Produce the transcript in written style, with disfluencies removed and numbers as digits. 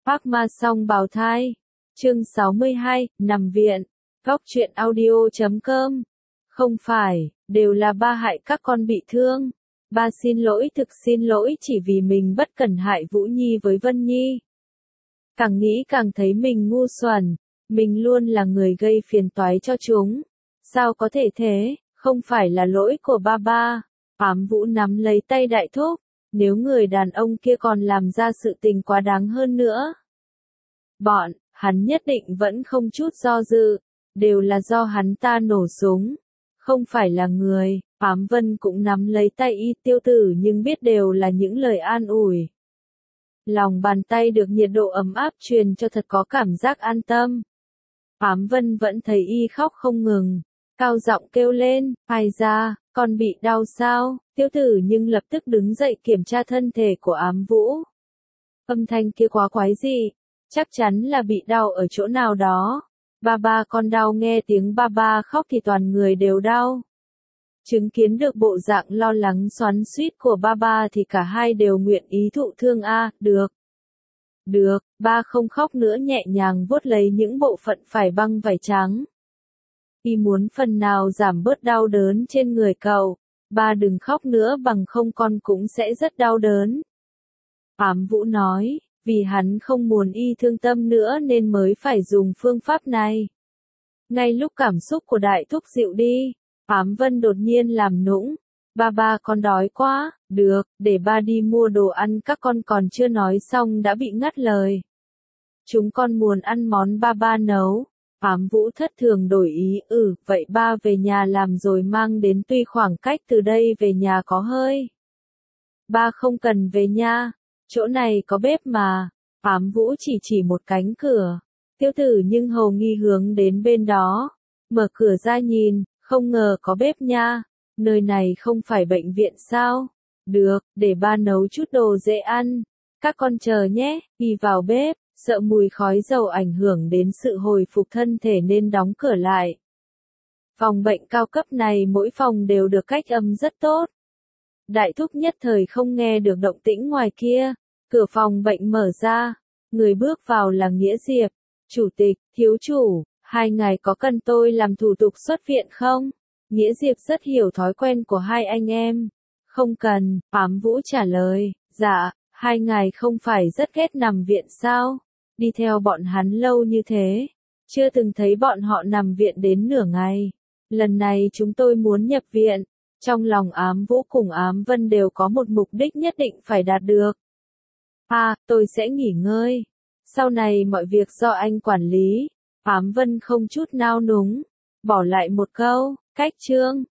Phác ma song bào thai. Chương 62, nằm viện. Góc truyện audio.com. Không phải, đều là ba hại các con bị thương. Ba xin lỗi, thực xin lỗi chỉ vì mình bất cẩn hại Vũ Nhi với Vân Nhi. Càng nghĩ càng thấy mình ngu xuẩn, mình luôn là người gây phiền toái cho chúng. Sao có thể thế, không phải là lỗi của ba. Ám Vũ nắm lấy tay Đại Thúc, nếu người đàn ông kia còn làm ra sự tình quá đáng hơn nữa. Hắn nhất định vẫn không chút do dự, đều là do hắn ta nổ súng, không phải là người. Ám Vân cũng nắm lấy tay Y Tiêu Tử nhưng biết đều là những lời an ủi. Lòng bàn tay được nhiệt độ ấm áp truyền cho thật có cảm giác an tâm. Ám Vân vẫn thấy Y khóc không ngừng, cao giọng kêu lên, ai ra, con bị đau sao? Tiêu Tử nhưng lập tức đứng dậy kiểm tra thân thể của Ám Vũ. Âm thanh kia quá quái dị, chắc chắn là bị đau ở chỗ nào đó. Ba con đau, nghe tiếng ba khóc thì toàn người đều đau. Chứng kiến được bộ dạng lo lắng xoắn xuýt của ba thì cả hai đều nguyện ý thụ thương Được, ba không khóc nữa, nhẹ nhàng vuốt lấy những bộ phận phải băng vải trắng. Y muốn phần nào giảm bớt đau đớn trên người cậu. Ba đừng khóc nữa, bằng không con cũng sẽ rất đau đớn. Ám Vũ nói, vì hắn không muốn Y thương tâm nữa nên mới phải dùng phương pháp này. Ngay lúc cảm xúc của Đại Thúc dịu đi, Ám Vân đột nhiên làm nũng. Ba con đói quá, được, để ba đi mua đồ ăn. Các con còn chưa nói xong đã bị ngắt lời. Chúng con muốn ăn món ba nấu. Ám Vũ thất thường đổi ý, vậy ba về nhà làm rồi mang đến, tuy khoảng cách từ đây về nhà có hơi. Ba không cần về nha, chỗ này có bếp mà. Ám Vũ chỉ một cánh cửa. Tiêu Tử nhưng hầu nghi hướng đến bên đó. Mở cửa ra nhìn, không ngờ có bếp nha. Nơi này không phải bệnh viện sao? Được, để ba nấu chút đồ dễ ăn. Các con chờ nhé. Y vào bếp, sợ mùi khói dầu ảnh hưởng đến sự hồi phục thân thể nên đóng cửa lại. Phòng bệnh cao cấp này mỗi phòng đều được cách âm rất tốt. Đại Thúc nhất thời không nghe được động tĩnh ngoài kia. Cửa phòng bệnh mở ra. Người bước vào là Nghĩa Diệp. Chủ tịch, thiếu chủ, hai ngài có cần tôi làm thủ tục xuất viện không? Nghĩa Diệp rất hiểu thói quen của hai anh em. Không cần, Ám Vũ trả lời. Dạ, hai ngài không phải rất ghét nằm viện sao? Đi theo bọn hắn lâu như thế, chưa từng thấy bọn họ nằm viện đến nửa ngày. Lần này chúng tôi muốn nhập viện. Trong lòng Ám Vũ cùng Ám Vân đều có một mục đích nhất định phải đạt được. Tôi sẽ nghỉ ngơi. Sau này mọi việc do anh quản lý. Ám Vân không chút nao núng, bỏ lại một câu, cách chương.